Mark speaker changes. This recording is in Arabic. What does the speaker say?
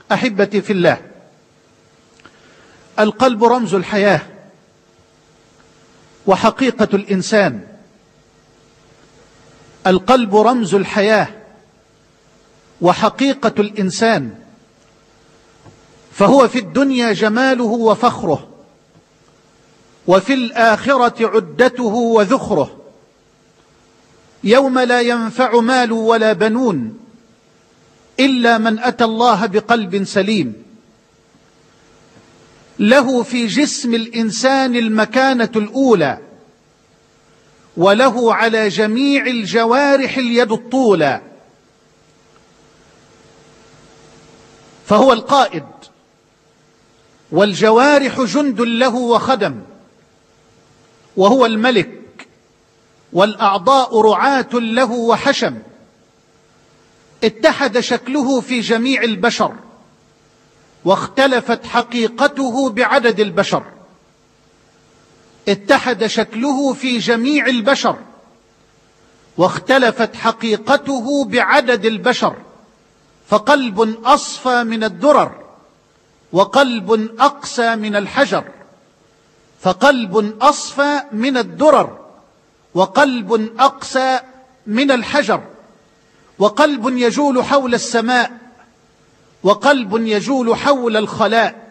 Speaker 1: أحبتي في الله، القلب رمز الحياة وحقيقة الإنسان. القلب رمز الحياة وحقيقة الإنسان، فهو في الدنيا جماله وفخره، وفي الآخرة عدته وذخره، يوم لا ينفع مال ولا بنون إلا من أتى الله بقلب سليم. له في جسم الإنسان المكانة الأولى، وله على جميع الجوارح اليد الطولى، فهو القائد، والجوارح جند له وخدم، وهو الملك، والأعضاء رعاة له وحشم. اتحد شكله في جميع البشر، واختلفت حقيقته بعدد البشر. اتحد شكله في جميع البشر، واختلفت حقيقته بعدد البشر، فقلب أصفى من الدرر، وقلب أقسى من الحجر. فقلب أصفى من الدرر، وقلب أقسى من الحجر. وقلب يجول حول السماء، وقلب يجول حول الخلاء.